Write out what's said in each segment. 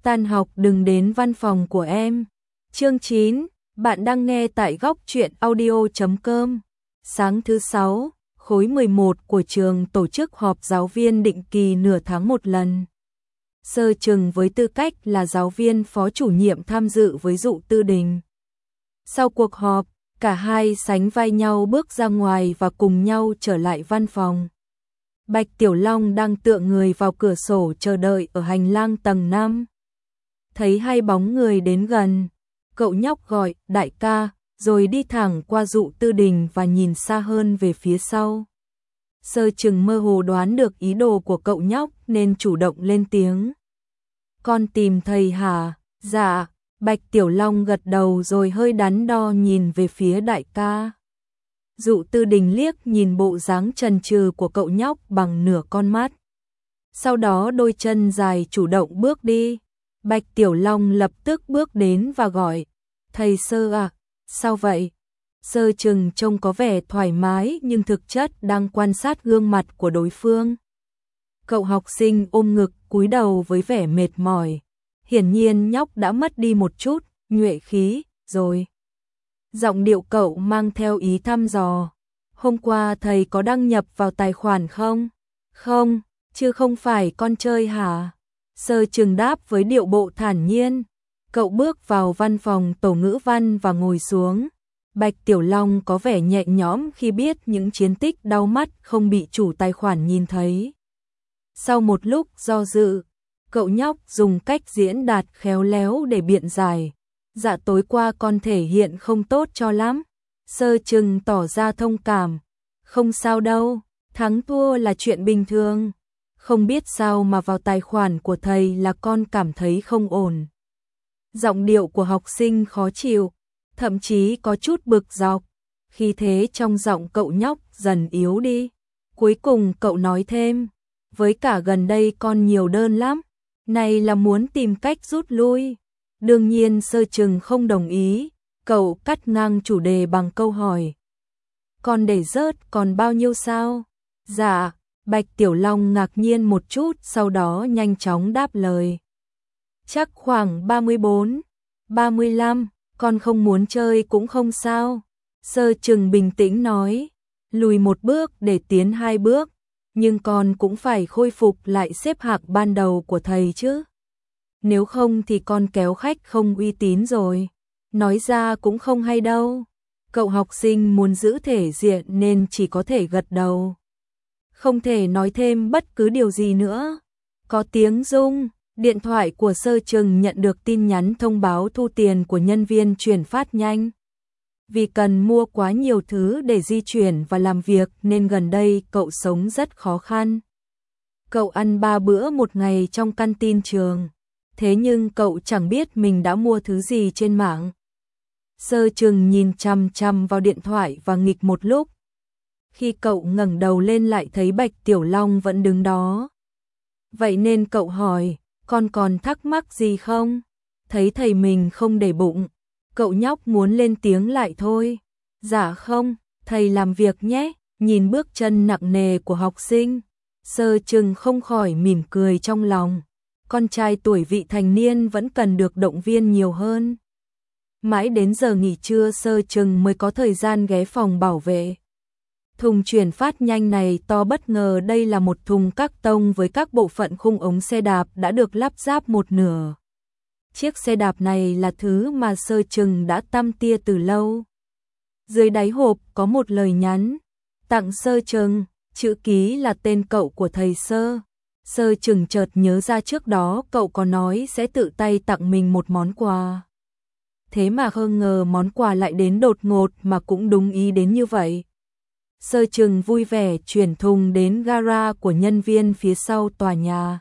tan học đừng đến văn phòng của em. Chương 9, bạn đang nghe tại góc truyện audio.com. Sáng thứ 6, khối 11 của trường tổ chức họp giáo viên định kỳ nửa tháng một lần. Sơ Trừng với tư cách là giáo viên phó chủ nhiệm tham dự với Dụ Tư Đình. Sau cuộc họp, cả hai sánh vai nhau bước ra ngoài và cùng nhau trở lại văn phòng. Bạch Tiểu Long đang tựa người vào cửa sổ chờ đợi ở hành lang tầng 5. Thấy hai bóng người đến gần, cậu nhóc gọi đại ca, rồi đi thẳng qua Dụ Tư Đình và nhìn xa hơn về phía sau. Sơ Trừng mơ hồ đoán được ý đồ của cậu nhóc nên chủ động lên tiếng. Con tìm thầy hả? Dạ. Bạch Tiểu Long gật đầu rồi hơi đắn đo nhìn về phía đại ca. Dụ Tư Đình liếc nhìn bộ dáng chần chừ của cậu nhóc bằng nửa con mắt. Sau đó đôi chân dài chủ động bước đi. Bạch Tiểu Long lập tức bước đến và gọi. Thầy Sơ à, sao vậy? Sơ Trừng trông có vẻ thoải mái nhưng thực chất đang quan sát gương mặt của đối phương. Cậu học sinh ôm ngực cúi đầu với vẻ mệt mỏi. Hiển nhiên nhóc đã mất đi một chút nhuệ khí rồi. Giọng điệu cậu mang theo ý thăm dò. Hôm qua thầy có đăng nhập vào tài khoản không? Không, chứ không phải con chơi hả? Sơ Trừng đáp với điệu bộ thản nhiên. Cậu bước vào văn phòng tổ ngữ văn và ngồi xuống. Bạch Tiểu Long có vẻ nhẹ nhõm khi biết những chiến tích đau mắt không bị chủ tài khoản nhìn thấy. Sau một lúc do dự, cậu nhóc dùng cách diễn đạt khéo léo để biện giải. Dạ tối qua con thể hiện không tốt cho lắm. Sơ Trừng tỏ ra thông cảm. Không sao đâu, thắng thua là chuyện bình thường. Không biết sao mà vào tài khoản của thầy là con cảm thấy không ổn. Giọng điệu của học sinh khó chịu, thậm chí có chút bực dọc. Khi thế trong giọng cậu nhóc dần yếu đi. Cuối cùng cậu nói thêm, với cả gần đây con nhiều đơn lắm. Này là muốn tìm cách rút lui. Đương nhiên Sơ Trừng không đồng ý, cậu cắt ngang chủ đề bằng câu hỏi. Con để rớt còn bao nhiêu sao? Dạ, Bạch Tiểu Long ngạc nhiên một chút sau đó nhanh chóng đáp lời. Chắc khoảng 34, 35, con không muốn chơi cũng không sao. Sơ Trừng bình tĩnh nói, lùi một bước để tiến hai bước, nhưng con cũng phải khôi phục lại xếp hạng ban đầu của thầy chứ. Nếu không thì con kéo khách không uy tín rồi. Nói ra cũng không hay đâu. Cậu học sinh muốn giữ thể diện nên chỉ có thể gật đầu. Không thể nói thêm bất cứ điều gì nữa. Có tiếng rung, điện thoại của Sơ Trừng nhận được tin nhắn thông báo thu tiền của nhân viên chuyển phát nhanh. Vì cần mua quá nhiều thứ để di chuyển và làm việc nên gần đây cậu sống rất khó khăn. Cậu ăn 3 bữa một ngày trong căn tin trường. Thế nhưng cậu chẳng biết mình đã mua thứ gì trên mạng. Sơ Trừng nhìn chằm chằm vào điện thoại và nghịch một lúc. Khi cậu ngẩng đầu lên lại thấy Bạch Tiểu Long vẫn đứng đó. Vậy nên cậu hỏi, con còn thắc mắc gì không? Thấy thầy mình không để bụng, cậu nhóc muốn lên tiếng lại thôi. Dạ không, thầy làm việc nhé. Nhìn bước chân nặng nề của học sinh, Sơ Trừng không khỏi mỉm cười trong lòng. Con trai tuổi vị thành niên vẫn cần được động viên nhiều hơn. Mãi đến giờ nghỉ trưa Sơ Trừng mới có thời gian ghé phòng bảo vệ. Thùng chuyển phát nhanh này to bất ngờ, đây là một thùng các tông với các bộ phận khung ống xe đạp đã được lắp ráp một nửa. Chiếc xe đạp này là thứ mà Sơ Trừng đã tăm tia từ lâu. Dưới đáy hộp có một lời nhắn, tặng Sơ Trừng, chữ ký là tên cậu của thầy Sơ. Sơ Trừng chợt nhớ ra trước đó cậu có nói sẽ tự tay tặng mình một món quà. Thế mà không ngờ món quà lại đến đột ngột mà cũng đúng ý đến như vậy. Sơ Trừng vui vẻ chuyển thùng đến gara của nhân viên phía sau tòa nhà.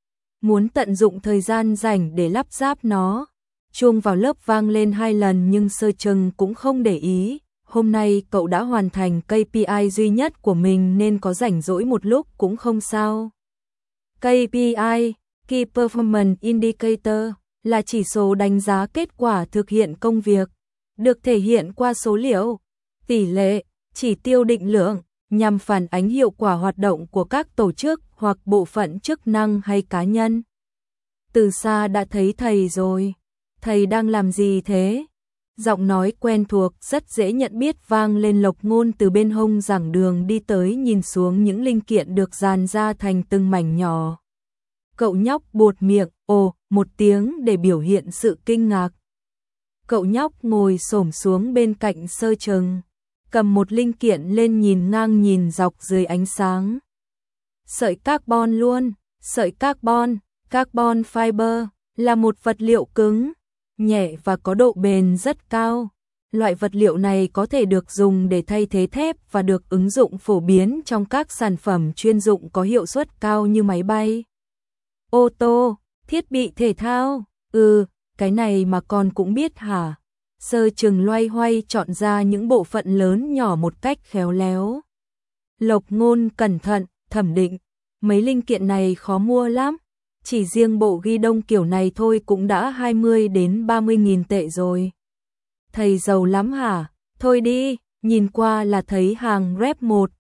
Muốn tận dụng thời gian rảnh để lắp ráp nó. Chuông vào lớp vang lên 2 lần nhưng Sơ Trừng cũng không để ý. Hôm nay cậu đã hoàn thành KPI duy nhất của mình nên có rảnh rỗi một lúc cũng không sao. KPI, Key Performance Indicator, là chỉ số đánh giá kết quả thực hiện công việc, được thể hiện qua số liệu, tỷ lệ, chỉ tiêu định lượng, nhằm phản ánh hiệu quả hoạt động của các tổ chức hoặc bộ phận chức năng hay cá nhân. từ xa đã thấy thầy rồi. Thầy đang làm gì thế? Giọng nói quen thuộc rất dễ nhận biết vang lên. Lộc Ngôn từ bên hông giảng đường đi tới, nhìn xuống những linh kiện được dàn ra thành từng mảnh nhỏ. Cậu nhóc buột miệng ồ một tiếng để biểu hiện sự kinh ngạc. Cậu nhóc ngồi xổm xuống bên cạnh Sơ Trừng, cầm một linh kiện lên nhìn ngang nhìn dọc dưới ánh sáng. Sợi carbon luôn. Sợi carbon fiber là một vật liệu cứng, nhẹ và có độ bền rất cao. Loại vật liệu này có thể được dùng để thay thế thép và được ứng dụng phổ biến trong các sản phẩm chuyên dụng có hiệu suất cao như máy bay, ô tô, thiết bị thể thao. Cái này mà con cũng biết hả? Sơ Trừng loay hoay chọn ra những bộ phận lớn nhỏ một cách khéo léo. Lộc Ngôn cẩn thận thẩm định, mấy linh kiện này khó mua lắm. Chỉ riêng bộ ghi đông kiểu này thôi cũng đã 20 đến 30.000 tệ rồi. Thầy giàu lắm hả? Thôi đi, nhìn qua là thấy hàng rep 1.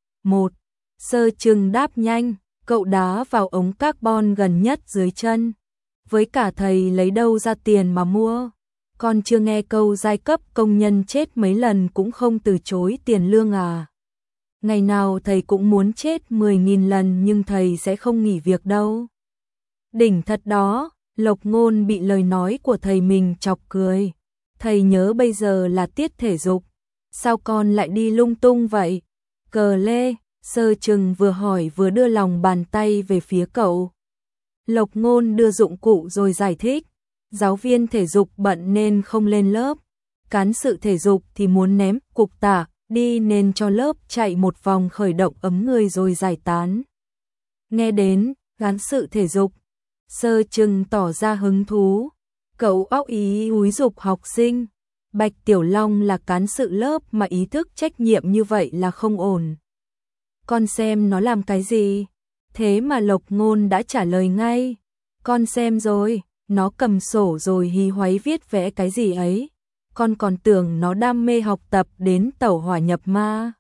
Sơ Trừng đáp nhanh, cậu đá vào ống carbon gần nhất dưới chân. Với cả thầy lấy đâu ra tiền mà mua? Con chưa nghe câu giai cấp công nhân chết mấy lần cũng không từ chối tiền lương à? Ngày nào thầy cũng muốn chết 10.000 lần nhưng thầy sẽ không nghỉ việc đâu. Đỉnh thật đó. Lộc Ngôn bị lời nói của thầy mình chọc cười. Thầy nhớ bây giờ là tiết thể dục, sao con lại đi lung tung vậy? Cờ lê. Sơ Trừng vừa hỏi vừa đưa lòng bàn tay về phía cậu. Lộc Ngôn đưa dụng cụ rồi giải thích. Giáo viên thể dục bận nên không lên lớp. Cán sự thể dục thì muốn ném cục tạ đi nên cho lớp chạy một vòng khởi động ấm người rồi giải tán. Nghe đến cán sự thể dục, Sơ Trừng tỏ ra hứng thú. Cậu óc ý húi giục học sinh. Bạch Tiểu Long là cán sự lớp mà ý thức trách nhiệm như vậy là không ổn. Con xem nó làm cái gì? Thế mà Lộc Ngôn đã trả lời ngay. Con xem rồi, nó cầm sổ rồi hí hoáy viết vẽ cái gì ấy. Con còn tưởng nó đam mê học tập đến tẩu hỏa nhập ma.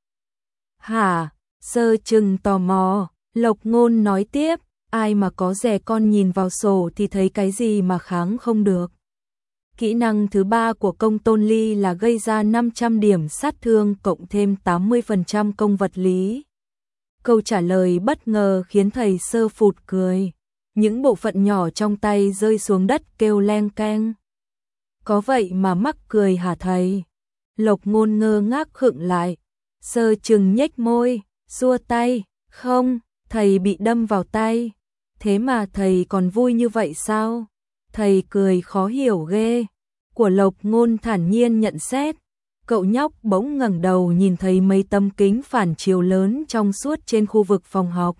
Hả? Sơ Trừng tò mò. Lộc Ngôn nói tiếp, ai mà có dè con nhìn vào sổ thì thấy cái gì mà kháng không được. Kỹ năng thứ 3 của công tôn ly là gây ra 500 điểm sát thương cộng thêm 80% công vật lý. Câu trả lời bất ngờ khiến thầy Sơ phụt cười. Những bộ phận nhỏ trong tay rơi xuống đất kêu leng keng. Có vậy mà mắc cười hả thầy? Lộc Ngôn ngơ ngác khựng lại. Sơ Trừng nhếch môi, xua tay. Không, thầy bị đâm vào tay. Thế mà thầy còn vui như vậy sao? Thầy cười khó hiểu ghê. Của Lộc Ngôn thản nhiên nhận xét. Cậu nhóc bỗng ngẩng đầu nhìn thấy mấy tấm kính phản chiếu lớn trong suốt trên khu vực phòng học.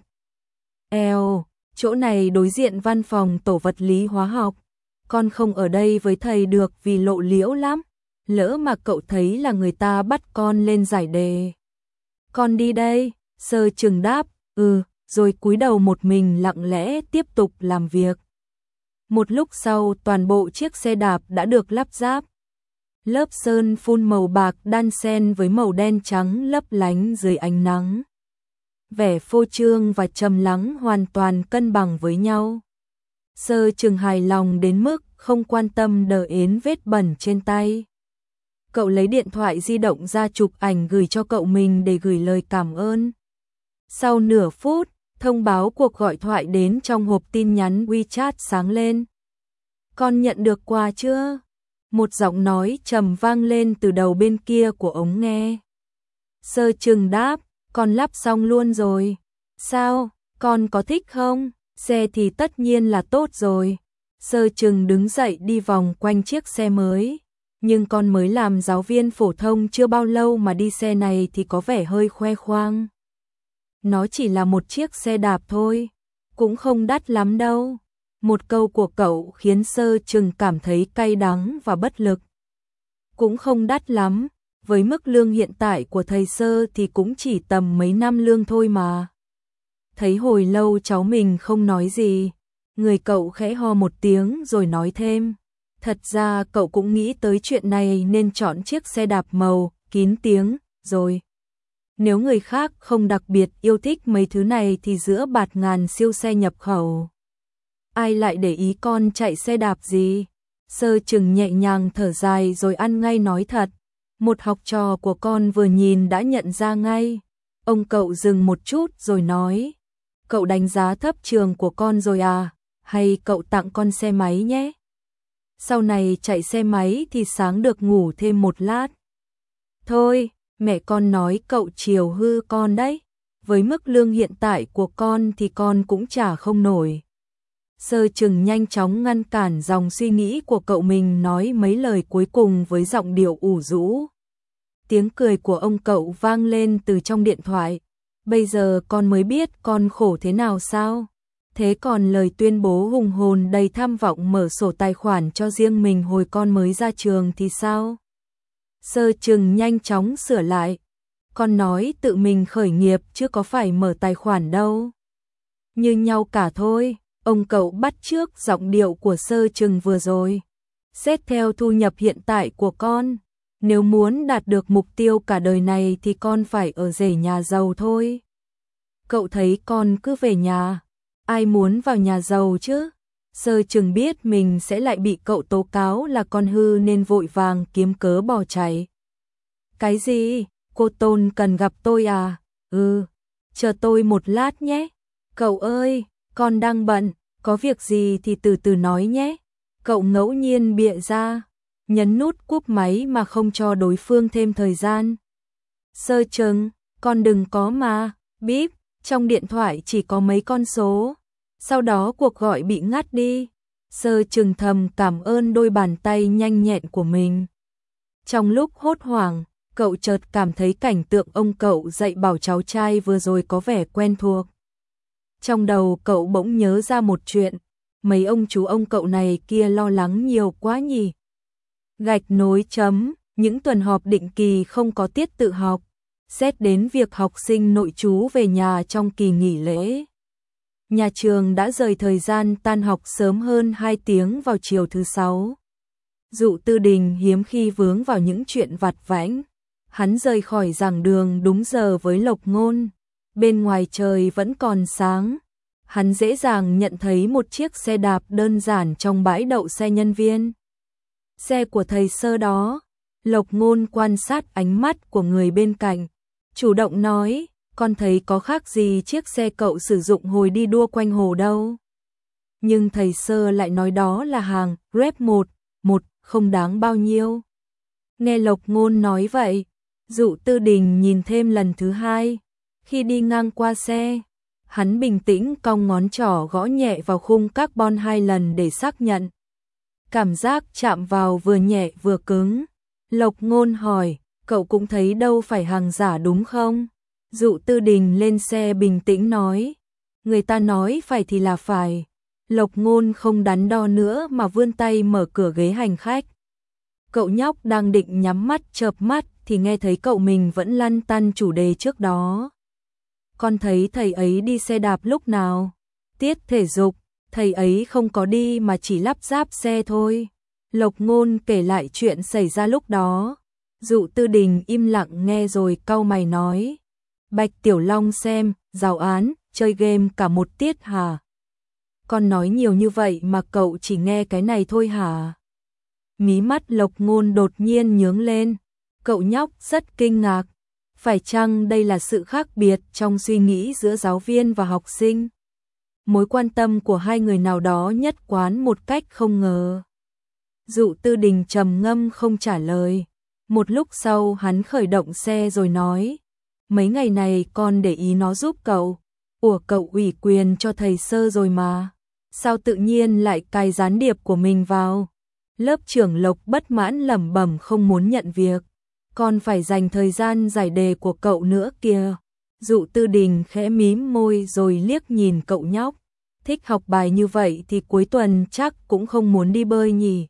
Eo, chỗ này đối diện văn phòng tổ vật lý hóa học. Con không ở đây với thầy được vì lộ liễu lắm. Lỡ mà cậu thấy là người ta bắt con lên giải đề. Con đi đây. Sơ Trừng đáp, rồi cúi đầu một mình lặng lẽ tiếp tục làm việc. Một lúc sau toàn bộ chiếc xe đạp đã được lắp ráp. Lớp sơn phun màu bạc đan xen với màu đen trắng lấp lánh dưới ánh nắng. Vẻ phô trương và trầm lắng hoàn toàn cân bằng với nhau. Sơ Trừng hài lòng đến mức không quan tâm đờ ến vết bẩn trên tay. Cậu lấy điện thoại di động ra chụp ảnh gửi cho cậu mình để gửi lời cảm ơn. Sau nửa phút, thông báo cuộc gọi thoại đến trong hộp tin nhắn WeChat sáng lên. Con nhận được quà chưa? Một giọng nói trầm vang lên từ đầu bên kia của ống nghe. Sơ Trừng đáp, con lắp xong luôn rồi. Sao, con có thích không? Xe thì tất nhiên là tốt rồi. Sơ Trừng đứng dậy đi vòng quanh chiếc xe mới. Nhưng con mới làm giáo viên phổ thông chưa bao lâu mà đi xe này thì có vẻ hơi khoe khoang. Nó chỉ là một chiếc xe đạp thôi, cũng không đắt lắm đâu. Một câu của cậu khiến Sơ Trừng cảm thấy cay đắng và bất lực. Cũng không đắt lắm, với mức lương hiện tại của thầy Sơ thì cũng chỉ tầm mấy năm lương thôi mà. Thấy hồi lâu cháu mình không nói gì, người cậu khẽ ho một tiếng rồi nói thêm. Thật ra cậu cũng nghĩ tới chuyện này nên chọn chiếc xe đạp màu kín tiếng rồi. Nếu người khác không đặc biệt yêu thích mấy thứ này thì giữa bạt ngàn siêu xe nhập khẩu, ai lại để ý con chạy xe đạp gì. Sơ Trừng nhẹ nhàng thở dài rồi ăn ngay nói thật. Một học trò của con vừa nhìn đã nhận ra ngay. Ông cậu dừng một chút rồi nói. Cậu đánh giá thấp trường của con rồi à? Hay cậu tặng con xe máy nhé? Sau này chạy xe máy thì sáng được ngủ thêm một lát. Thôi, mẹ con nói cậu chiều hư con đấy. Với mức lương hiện tại của con thì con cũng trả không nổi. Sơ Trừng nhanh chóng ngăn cản dòng suy nghĩ của cậu mình, nói mấy lời cuối cùng với giọng điệu ủ rũ. Tiếng cười của ông cậu vang lên từ trong điện thoại. Bây giờ con mới biết con khổ thế nào sao? Thế còn lời tuyên bố hùng hồn đầy tham vọng mở sổ tài khoản cho riêng mình hồi con mới ra trường thì sao? Sơ Trừng nhanh chóng sửa lại. Con nói tự mình khởi nghiệp chứ có phải mở tài khoản đâu. Như nhau cả thôi. Ông cậu bắt chước giọng điệu của Sơ Trừng vừa rồi. Xét theo thu nhập hiện tại của con, nếu muốn đạt được mục tiêu cả đời này thì con phải ở rể nhà giàu thôi. Cậu thấy con cứ về nhà, ai muốn vào nhà giàu chứ? Sơ Trừng biết mình sẽ lại bị cậu tố cáo là con hư nên vội vàng kiếm cớ bỏ chạy. Cái gì? Cô Tôn cần gặp tôi à? Ừ, chờ tôi một lát nhé. Cậu ơi, con đang bận, có việc gì thì từ từ nói nhé. Cậu ngẫu nhiên bịa ra, nhấn nút cúp máy mà không cho đối phương thêm thời gian. Sơ Trừng, con đừng có mà, bíp, trong điện thoại chỉ có mấy con số. Sau đó cuộc gọi bị ngắt đi. Sơ Trừng thầm cảm ơn đôi bàn tay nhanh nhẹn của mình. Trong lúc hốt hoảng, cậu chợt cảm thấy cảnh tượng ông cậu dạy bảo cháu trai vừa rồi có vẻ quen thuộc. Trong đầu cậu bỗng nhớ ra một chuyện, mấy ông chú ông cậu này kia lo lắng nhiều quá nhỉ. Gạch nối chấm, những tuần họp định kỳ không có tiết tự học, xét đến việc học sinh nội trú về nhà trong kỳ nghỉ lễ. Nhà trường đã rời thời gian tan học sớm hơn 2 tiếng vào chiều thứ 6. Dụ Tư Đình hiếm khi vướng vào những chuyện vặt vãnh. Hắn rời khỏi giảng đường đúng giờ với Lộc Ngôn. Bên ngoài trời vẫn còn sáng. Hắn dễ dàng nhận thấy một chiếc xe đạp đơn giản trong bãi đậu xe nhân viên. Xe của thầy Sơ đó. Lộc Ngôn quan sát ánh mắt của người bên cạnh, chủ động nói, con thấy có khác gì chiếc xe cậu sử dụng hồi đi đua quanh hồ đâu. Nhưng thầy Sơ lại nói đó là hàng Rep 1, không đáng bao nhiêu. Nghe Lộc Ngôn nói vậy, Dụ Tư Đình nhìn thêm lần thứ 2. Khi đi ngang qua xe, hắn bình tĩnh cong ngón trỏ gõ nhẹ vào khung carbon 2 lần để xác nhận. Cảm giác chạm vào vừa nhẹ vừa cứng. Lộc Ngôn hỏi, cậu cũng thấy đâu phải hàng giả đúng không? Dụ Tư Đình lên xe bình tĩnh nói, người ta nói phải thì là phải. Lộc Ngôn không đắn đo nữa mà vươn tay mở cửa ghế hành khách. Cậu nhóc đang định nhắm mắt chợp mắt thì nghe thấy cậu mình vẫn lăn tăn chủ đề trước đó. Con thấy thầy ấy đi xe đạp lúc nào? Tiết thể dục, thầy ấy không có đi mà chỉ lắp ráp xe thôi. Lộc Ngôn kể lại chuyện xảy ra lúc đó. Dụ Tư Đình im lặng nghe rồi cau mày nói, Bạch Tiểu Long xem, giáo án, chơi game cả một tiết hả? Con nói nhiều như vậy mà cậu chỉ nghe cái này thôi hả? Mí mắt Lộc Ngôn đột nhiên nhướng lên. Cậu nhóc rất kinh ngạc. Phải chăng đây là sự khác biệt trong suy nghĩ giữa giáo viên và học sinh? Mối quan tâm của hai người nào đó nhất quán một cách không ngờ. Dụ Tư Đình trầm ngâm không trả lời. Một lúc sau hắn khởi động xe rồi nói, mấy ngày này con để ý nó giúp cậu. Ủa, cậu ủy quyền cho thầy Sơ rồi mà. Sao tự nhiên lại cài gián điệp của mình vào? Lớp trưởng Lộc bất mãn lẩm bẩm không muốn nhận việc. Con phải dành thời gian giải đề của cậu nữa kìa. Dụ Tư Đình khẽ mím môi rồi liếc nhìn cậu nhóc. Thích học bài như vậy thì cuối tuần chắc cũng không muốn đi bơi nhỉ.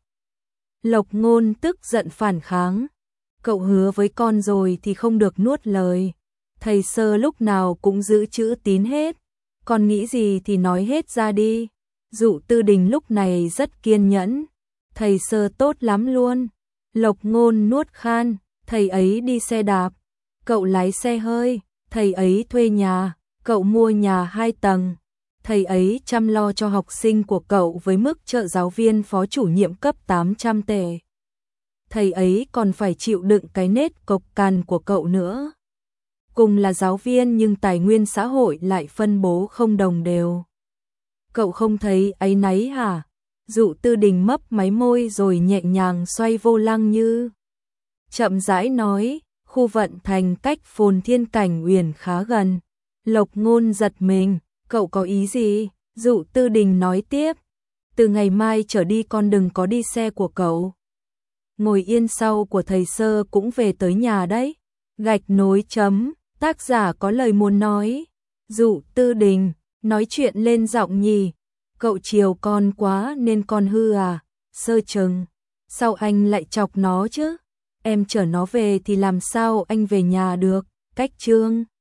Lộc Ngôn tức giận phản kháng. Cậu hứa với con rồi thì không được nuốt lời. Thầy Sơ lúc nào cũng giữ chữ tín hết. Con nghĩ gì thì nói hết ra đi. Dụ Tư Đình lúc này rất kiên nhẫn. Thầy Sơ tốt lắm luôn. Lộc Ngôn nuốt khan. Thầy ấy đi xe đạp. Cậu lái xe hơi. Thầy ấy thuê nhà. Cậu mua nhà 2 tầng. Thầy ấy chăm lo cho học sinh của cậu với mức trợ giáo viên phó chủ nhiệm cấp 800 tệ. Thầy ấy còn phải chịu đựng cái nết cộc cằn của cậu nữa. Cùng là giáo viên nhưng tài nguyên xã hội lại phân bố không đồng đều. Cậu không thấy áy náy hả? Dụ Tư Đình mấp máy môi rồi nhẹ nhàng xoay vô lăng như. Chậm rãi nói, khu vận thành cách Phồn Thiên Cảnh Uyển khá gần. Lộc Ngôn giật mình, cậu có ý gì? Dụ Tư Đình nói tiếp, từ ngày mai trở đi con đừng có đi xe của cậu. Ngồi yên sau của thầy Sơ cũng về tới nhà đấy. Gạch nối chấm, tác giả có lời muốn nói. Dụ Tư Đình, nói chuyện lên giọng nhì. Cậu chiều con quá nên con hư à? Sơ Trừng, sao anh lại chọc nó chứ? Em chở nó về thì làm sao anh về nhà được? Cách Chương